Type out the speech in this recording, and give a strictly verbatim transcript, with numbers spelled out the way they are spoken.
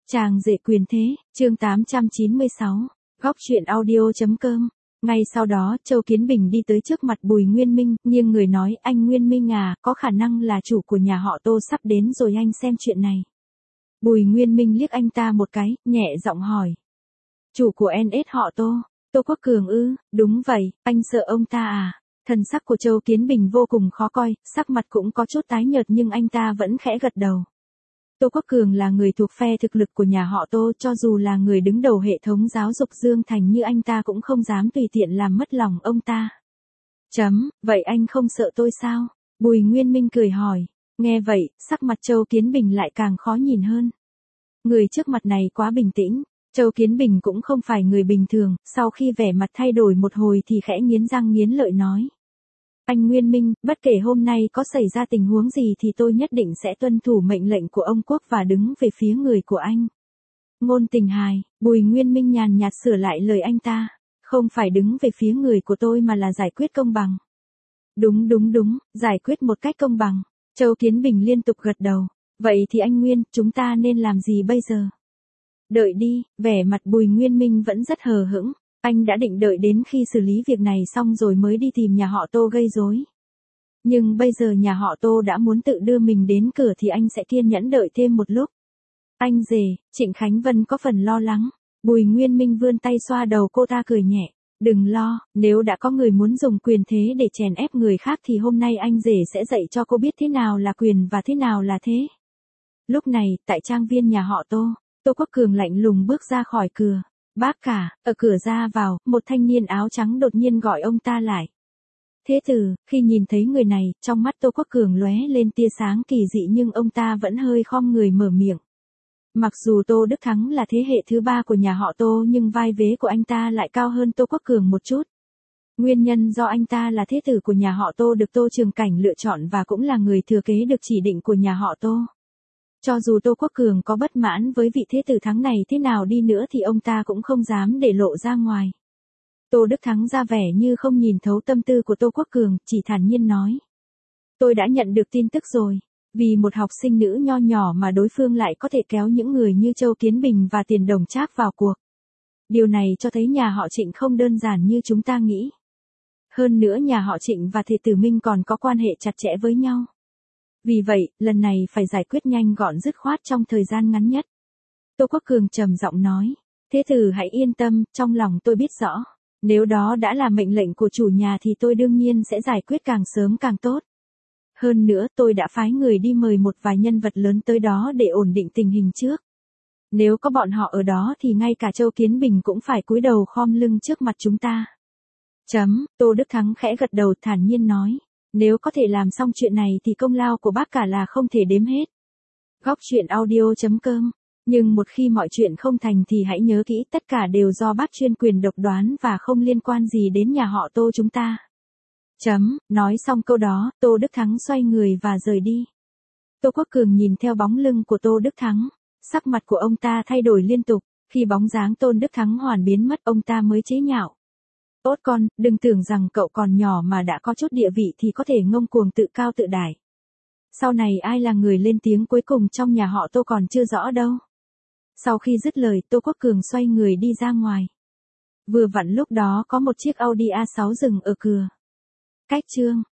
Chàng rể quyền thế, chương tám trăm chín mươi sáu, góc truyện audio.com. Ngay sau đó, Châu Kiến Bình đi tới trước mặt Bùi Nguyên Minh, nghiêng người nói, anh Nguyên Minh à, có khả năng là chủ của nhà họ Tô sắp đến rồi, anh xem chuyện này. Bùi Nguyên Minh liếc anh ta một cái, nhẹ giọng hỏi. Chủ của en ét họ Tô, Tô Quốc Cường ư? Đúng vậy, anh sợ ông ta à? Thần sắc của Châu Kiến Bình vô cùng khó coi, sắc mặt cũng có chút tái nhợt nhưng anh ta vẫn khẽ gật đầu. Tô Quốc Cường là người thuộc phe thực lực của nhà họ Tô, cho dù là người đứng đầu hệ thống giáo dục Dương Thành như anh ta cũng không dám tùy tiện làm mất lòng ông ta. Chấm, vậy anh không sợ tôi sao? Bùi Nguyên Minh cười hỏi. Nghe vậy, sắc mặt Châu Kiến Bình lại càng khó nhìn hơn. Người trước mặt này quá bình tĩnh. Châu Kiến Bình cũng không phải người bình thường, sau khi vẻ mặt thay đổi một hồi thì khẽ nghiến răng nghiến lợi nói. Anh Nguyên Minh, bất kể hôm nay có xảy ra tình huống gì thì tôi nhất định sẽ tuân thủ mệnh lệnh của ông Quốc và đứng về phía người của anh. Ngôn Tình hài, Bùi Nguyên Minh nhàn nhạt sửa lại lời anh ta. Không phải đứng về phía người của tôi mà là giải quyết công bằng. Đúng đúng đúng, giải quyết một cách công bằng. Châu Kiến Bình liên tục gật đầu. Vậy thì anh Nguyên, chúng ta nên làm gì bây giờ? Đợi đi, vẻ mặt Bùi Nguyên Minh vẫn rất hờ hững. Anh đã định đợi đến khi xử lý việc này xong rồi mới đi tìm nhà họ Tô gây rối. Nhưng bây giờ nhà họ Tô đã muốn tự đưa mình đến cửa thì anh sẽ kiên nhẫn đợi thêm một lúc. Anh rể, Trịnh Khánh Vân có phần lo lắng. Bùi Nguyên Minh vươn tay xoa đầu cô ta cười nhẹ. Đừng lo, nếu đã có người muốn dùng quyền thế để chèn ép người khác thì hôm nay anh rể sẽ dạy cho cô biết thế nào là quyền và thế nào là thế. Lúc này, tại trang viên nhà họ Tô, Tô Quốc Cường lạnh lùng bước ra khỏi cửa. Bác cả, ở cửa ra vào, một thanh niên áo trắng đột nhiên gọi ông ta lại. Thế tử, khi nhìn thấy người này, trong mắt Tô Quốc Cường lóe lên tia sáng kỳ dị nhưng ông ta vẫn hơi khom người mở miệng. Mặc dù Tô Đức Thắng là thế hệ thứ ba của nhà họ Tô nhưng vai vế của anh ta lại cao hơn Tô Quốc Cường một chút. Nguyên nhân do anh ta là thế tử của nhà họ Tô được Tô Trường Cảnh lựa chọn và cũng là người thừa kế được chỉ định của nhà họ Tô. Cho dù Tô Quốc Cường có bất mãn với vị thế tử Thắng này thế nào đi nữa thì ông ta cũng không dám để lộ ra ngoài. Tô Đức Thắng ra vẻ như không nhìn thấu tâm tư của Tô Quốc Cường, chỉ thản nhiên nói. Tôi đã nhận được tin tức rồi. Vì một học sinh nữ nho nhỏ mà đối phương lại có thể kéo những người như Châu Kiến Bình và Tiền Đồng Trác vào cuộc. Điều này cho thấy nhà họ Trịnh không đơn giản như chúng ta nghĩ. Hơn nữa nhà họ Trịnh và Thề Tử Minh còn có quan hệ chặt chẽ với nhau. Vì vậy, lần này phải giải quyết nhanh gọn dứt khoát trong thời gian ngắn nhất. Tô Quốc Cường trầm giọng nói. Thế tử hãy yên tâm, trong lòng tôi biết rõ. Nếu đó đã là mệnh lệnh của chủ nhà thì tôi đương nhiên sẽ giải quyết càng sớm càng tốt. Hơn nữa tôi đã phái người đi mời một vài nhân vật lớn tới đó để ổn định tình hình trước. Nếu có bọn họ ở đó thì ngay cả Châu Kiến Bình cũng phải cúi đầu khom lưng trước mặt chúng ta. Chấm, Tô Đức Thắng khẽ gật đầu thản nhiên nói. Nếu có thể làm xong chuyện này thì công lao của bác cả là không thể đếm hết. Góc truyện audio.com. Nhưng một khi mọi chuyện không thành thì hãy nhớ kỹ tất cả đều do bác chuyên quyền độc đoán và không liên quan gì đến nhà họ Tô chúng ta. Chấm, nói xong câu đó, Tô Đức Thắng xoay người và rời đi. Tô Quốc Cường nhìn theo bóng lưng của Tô Đức Thắng. Sắc mặt của ông ta thay đổi liên tục, khi bóng dáng Tôn Đức Thắng hoàn biến mất ông ta mới chế nhạo. Tốt con, đừng tưởng rằng cậu còn nhỏ mà đã có chút địa vị thì có thể ngông cuồng tự cao tự đại. Sau này ai là người lên tiếng cuối cùng trong nhà họ Tô còn chưa rõ đâu. Sau khi dứt lời Tô Quốc Cường xoay người đi ra ngoài. Vừa vặn lúc đó có một chiếc Audi a sáu dừng ở cửa. Cách chương